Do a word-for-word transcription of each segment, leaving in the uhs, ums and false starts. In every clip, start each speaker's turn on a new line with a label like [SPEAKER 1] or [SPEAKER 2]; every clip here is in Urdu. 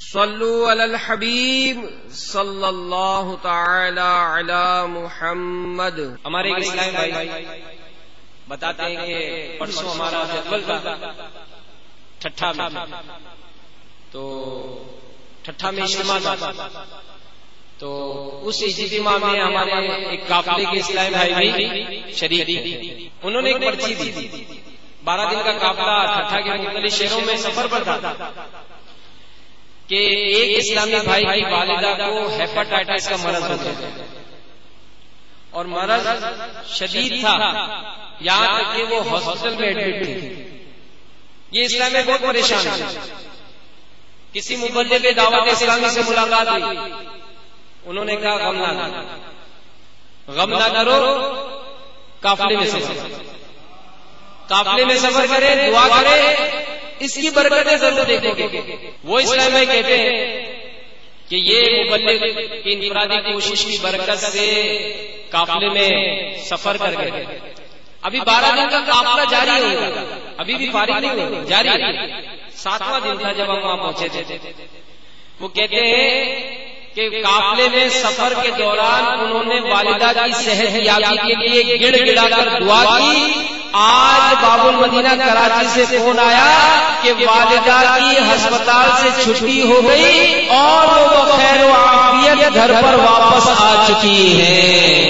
[SPEAKER 1] صلو علی الحبیب صلی اللہ تعالی علی محمد۔
[SPEAKER 2] ہمارے اسلام بھائی بتاتے ہیں کہ پرسوں ہمارا جدول تھا ٹھٹھا میں، تو ٹھٹھا میں اجتماع تھا، تو اس اجتماع میں ہمارے ایک قافلے کے اسلام بھائی بھی شریک تھے۔ انہوں نے ایک پرچی دی، بارہ دن کا قافلہ ٹھٹھا کے مختلف شہروں میں سفر پر تھا کہ ایک اسلامی بھائی کی والدہ کو ہیپاٹائٹس کا مرض ہو گیا اور مرض شدید تھا، یہاں تک کہ وہ ہاسپٹل میں ایڈمٹ تھے۔ یہ اسلام میں بہت پریشان ہے۔ کسی مبلغ دعوت اسلامی سے ملاقات ہوئی، انہوں نے کہا غم نہ کرو، غم نہ کرو، قافلے میں سفر قافلے میں سفر کرے، دعا کرے، اس کی برکتیں ضرور دیکھو گے۔ وہ اسلام میں کہتے ہیں کہ یہ مبلغ کی انفرادی کوشش کی برکت سے قافلے میں سفر کر گئے۔ ابھی بارہ دن کا قافلہ جاری ہوگا، ابھی بھی فارغ نہیں ہوگا، جاری ہے۔ ساتواں دن تھا جب ہم وہاں پہنچے تھے۔ وہ کہتے ہیں کہ قافلے میں سفر کے دوران انہوں نے والدہ کی صحت یابی کے لیے گڑ گڑا کر دعا کی۔ آج باب المدینہ کراچی سے فون آیا کہ والدہ کی ہسپتال سے چھٹی ہو گئی اور وہ خیر و عافیت گھر پر واپس آ چکی ہے۔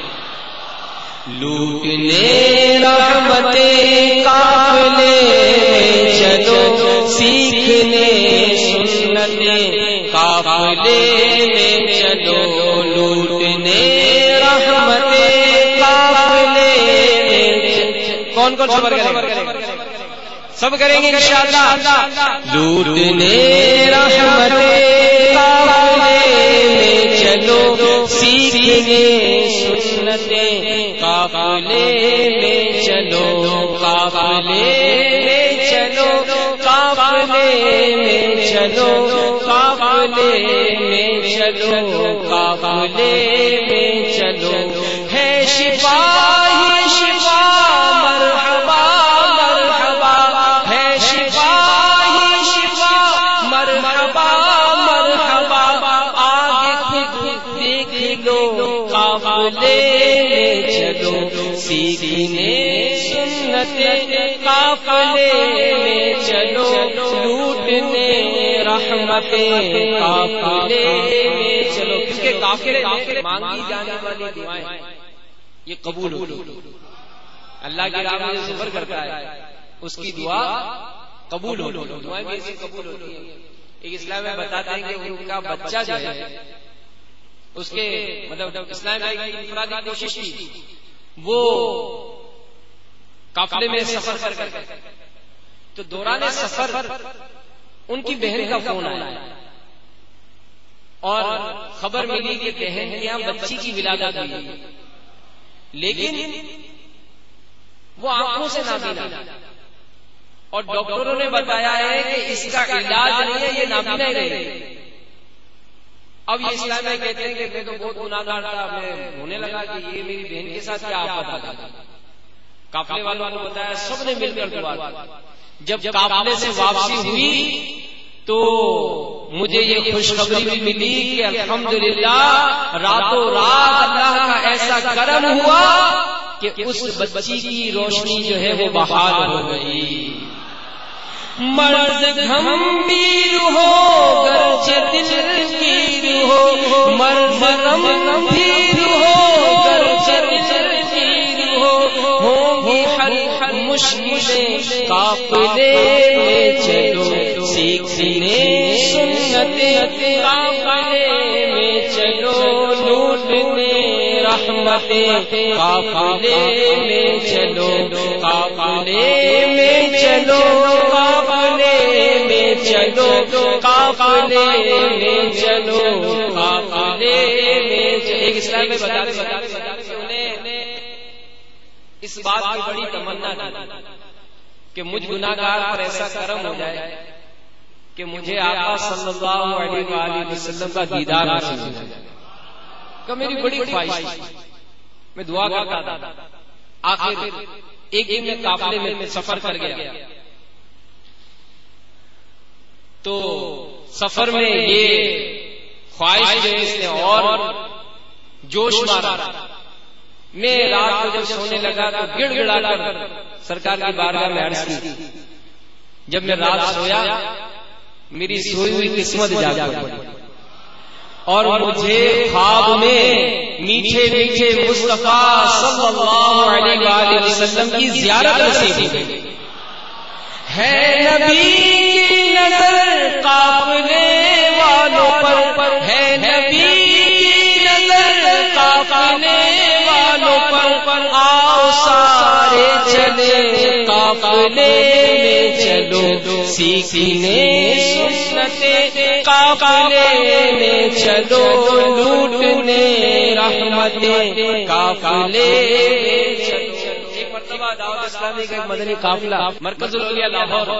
[SPEAKER 2] لوٹنے رحمتیں قافلے میں چلو، سیکھنے سنتیں قافلے میں چلو، لوٹنے رحمتیں قافلے میں۔ کون کون صبر کریں گے؟ سب کریں گے انشاءاللہ۔ لوٹنے رحمتیں قافلے میں چلو، سیکھنے سنتیں قافلے میں چلو، قافلے میں چلو، قافلے میں چلو، قافلے میں چلو، قافلے میں چلو، ہے شفا ہی شفا، مرحبا مرحبا، ہے شفا ہی شفا، مرحبا مرحبا، آگے خود دیکھ لو، قافلے میں چلو، سیکھنے سنتیں قافلے میں چلو، لوٹنے رحمتیں قافلے میں چلو۔ کس کے قافلے؟ مانگی جانے والی دعائیں یہ قبول ہوتی، اللہ کی راہ میں سفر کرتا ہے اس کی دعا قبول ہوتی، دعائیں بھی ایسی قبول ہوتی ہیں۔ ایک اسلام میں بتاتے ہیں کہ ان کا بچہ جو ہے اس کے مطلب اسلام میں انفرادی کوشش کی، وہ قافلے میں سفر کر کر تو دوران سفر ان کی بہن کا فون آیا اور خبر ملی کہ بہن کے یہاں بچی کی ولادت ہوئی، لیکن وہ آنکھوں سے نابینا اور ڈاکٹروں نے بتایا ہے کہ اس کا علاج نہیں ہے، یہ نابینا ہی رہے۔ اب یہ اسلام میں کہتے ہیں کہ میں تو بہت گناہگار تھا، میں ہونے لگا کہ یہ میری بہن کے ساتھ کیا آفت آ گئی۔ قافلے والوں کو بتایا، سب نے مل کر دعا کی۔ جب قافلے سے واپسی ہوئی تو مجھے یہ خوشخبری بھی ملی کہ الحمدللہ راتوں رات اللہ کا ایسا کرم ہوا کہ اس بچی کی روشنی جو ہے وہ بحال ہو گئی۔ مرض گمبھیر ہو گرچہ دل گیر ہو، مرض گمبھیر ہو گرچہ دل گیر ہو، ہوگی حل مشکلیں قافلے میں چلو، سیکھنے سنتیں قافلے میں چلو، لوٹنے رحمتیں قافلے میں چلو، قافلے میں چلو، قافلے میں چلو، قافلے میں چلو، قافلے میں چلو۔ ایک اسلام میں بتا رہے انہیں اس بات کی بڑی تمنا تھی کہ مجھ گناہگار پر ایسا کرم ہو جائے کہ مجھے آقا صلی اللہ علیہ وآلہ وسلم کا دیدار حاصل ہو جائے۔ کہ میری بڑی خواہش تھی، میں دعا کرتا تھا۔ آخر ایک دن میں قافلے میں سفر کر گیا تو سفر میں یہ خواہش جو اس نے اور جوش مارا. میں رات کو جب سونے لگا تو گڑ گڑا کر سرکار کی بارگاہ میں عرض کی. جب میں رات سویا میری سوئی ہوئی قسمت جاگ پڑی اور مجھے خواب میں میٹھے میٹھے مصطفیٰ صلی اللہ علیہ وآلہ وسلم کی زیارت نصیب ہوئی. ہے نبی کی نظر قافلے والوں پر، ہے نبی کی نظر قافلے والوں پر، آؤ سارے چلے قافلے میں چلو، سیکھنے سنتے قافلے میں چلو، لوٹنے رحمتیں قافلے میں چلو. ایک مرتبہ دعوت اسلامی کا ایک مدنی قافلہ مرکز الاولیاء لاہور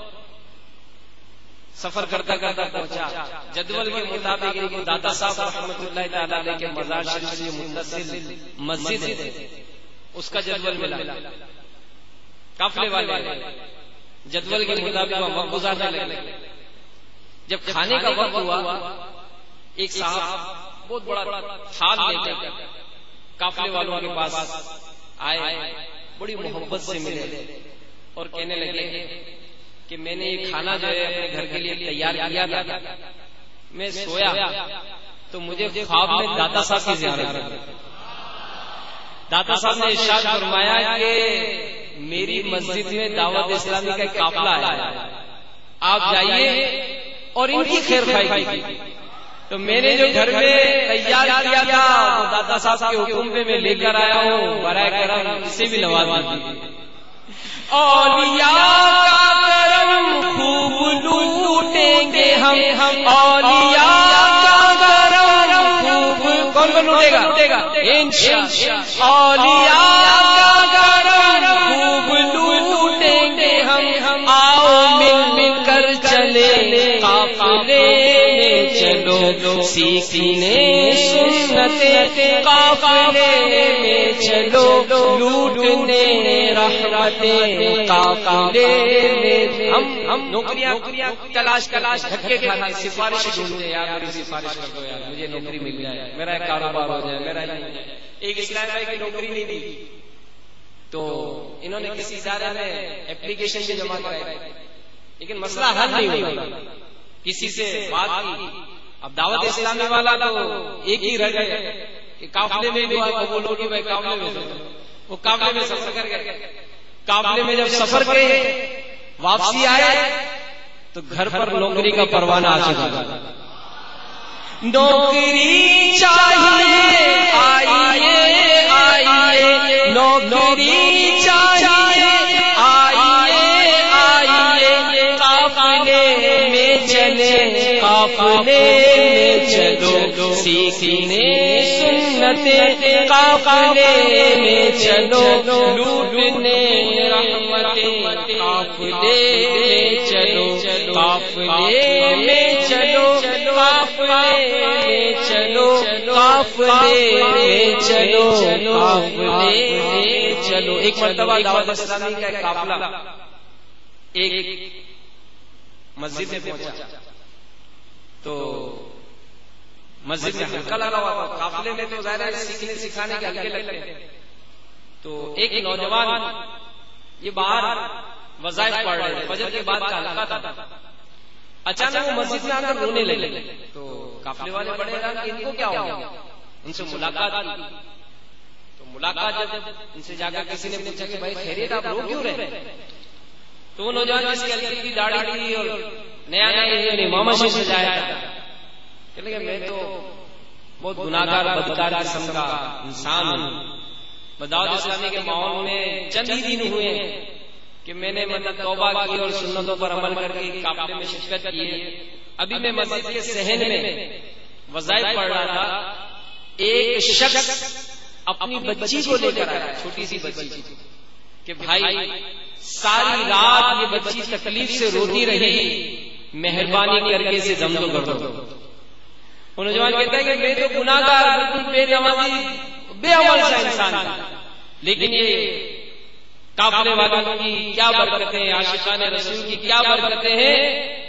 [SPEAKER 2] سفر کرتا کرتا پہنچا. جدول کے مطابق ان کو داتا صاحب رحمۃ اللہ تعالی علیہ کے مزار شریف سے متصل مسجد ہے اس کا جدول ملا. قافلے والے جدول کے مطابق وقت گزارنے لگے. جب کھانے کا وقت ہوا ایک صاحب بہت بڑا تھال لے کر قافلے والوں کے پاس آئے، بڑی محبت سے ملے اور کہنے لگے کہ میں نے یہ کھانا جو ہے اپنے گھر کے لیے تیار کیا تھا، میں سویا تو مجھے خواب میں داتا صاحب کی زیارت ہوئی. داتا صاحب نے ارشاد فرمایا کہ میری مسجد میں دعوت اسلامی کا ایک قافلہ آیا، آپ جائیے اور ان کی خیر خواہی کیجیے. تو میں نے جو گھر میں تیار کیا تھا وہ داتا صاحب کے حکم پہ میں لے کر آیا ہوں، برائے کرم اسے بھی نواز دیجیے. اولیاء کا کرم خوب لوٹیں گے ہم، اولیاء کا کرم خوب کون کون لوٹے گا انشاءاللہ. اولیاء کا کرم خوب لوٹیں گے ہم، آؤ مل مل کر چلے قافلے میں چلو، سیکھنے سنتے قافلے میں چلو، لوٹنے رحمتیں قافلے میں. ہم ہم نوکریاں تلاش تلاش دھکے کھاتے سفارش ڈھونڈتے، یار میری سفارش کر دو، یار مجھے نوکری مل جائے، میرا ایک کاروبار ہو جائے، میرا ایک اسلام بھائی کی نوکری نہیں دی تو انہوں نے کسی ادارے میں اپلیکیشن بھی جمع کرائی لیکن مسئلہ حل نہیں ہوا. کسی سے بات کی، اب دعوت اسلامی والا تو ایک ہی رہ گئے کہ قافلے میں دعا قبول ہوگی بھائی، قافلے میں وہ قافلے میں سفر کر گئے. قافلے میں جب سفر کرے واپسی آئے تو گھر پر نوکری کا پروانہ آ چکا. نوکری چاہیے آئیے آئیے، نوکری چاہیے آئیے آئیے، قافلے میں چلے قافلے میں چلو، سیکھنے سنتے قافلے میں چلو، لوٹنے رحمتیں قافلے میں چلو، قافلے میں چلو، قافلے میں چلو، قافلے میں چلو، قافلے میں چلو. ایک مرتبہ دعوت اسلامی کا ایک قافلہ ایک مسجد میں پہنچا تو مسجد میں ہلکا لگا ہوا تھا. قافلے میں تو ظاہر ہے سیکھنے سکھانے کے ہلکے لگتے ہیں. تو ایک نوجوان یہ باہر وظائف پڑھ رہے تھے، فجر کے بعد کا ہلکا تھا. اچانک وہ مسجد میں آ کر رونے لگے تو قافلے والے بڑے حیران کہ ان کو کیا ہوا. ان سے ملاقات کی تو ملاقات جب ان سے جا کر کسی نے پوچھا کہ بھائی خیریت، آپ رو کیوں رہے؟ تو وہ نوجوان جس کی ہلکی کی داڑھی تھی اور نیا نیا امامہ شریف سجایا تھا، کہنے لگے میں تو بہت گناہگار بدکار قسم کا انسان ہوں. دعوت اسلامی کے ماحول میں چند ہی دن ہوئے کہ میں نے مطلب توبہ کی اور سنتوں پر عمل کر کے قافلے میں شرکت کی ہے. ابھی میں مسجد کے صحن میں وظائف پڑھ رہا تھا، ایک شخص اپنی بچی کو لے کر آیا، چھوٹی سی بچی، کہ بھائی ساری رات یہ بچی تکلیف سے روتی رہی، مہربانی کر کے اسے دم تو کر دو. وہ نوجوان کہتا ہے کہ میں تو گناہگار بالکل بے نمازی بے عمل سا انسان ہوں، لیکن یہ قافلے والوں کی کیا برکتیں ہیں، عاشقان رسول کی کیا برکتیں ہیں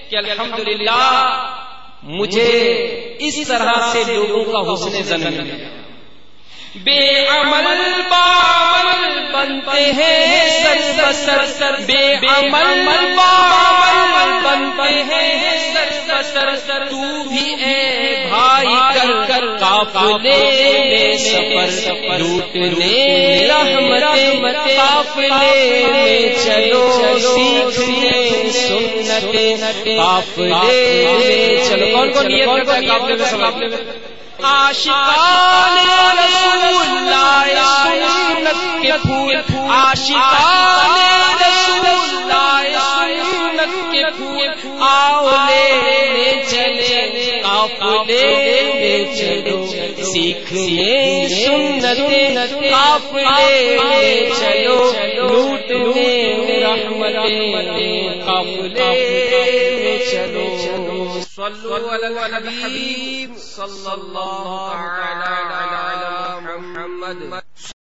[SPEAKER 2] کہ الحمدللہ مجھے اس طرح سے لوگوں کا حسن ظن ملا. بے عمل باعمل بنتے ہیں سر بسر سر، بے عمل باعمل بنتے ہیں سر بسر. تو بھی اے بھائی کر کر قافلے میں سفر، لوٹنے رحمت قافلے میں چلو، سیکھنے سنت قافلے میں چلو. کون کون نیت کرتا ہے قافلے میں سفر؟ عاشقان رسول اللہ سنت کے پھول، عاشقان رسول اللہ سنت کے پھول، آؤ لینے چلے قافلے میں چلو، سیکھنے سنت قافلے میں چلو، لوٹنے رحمت قافلے میں چلو.
[SPEAKER 1] صلوا علی الحبیب صلی اللہ علی محمد.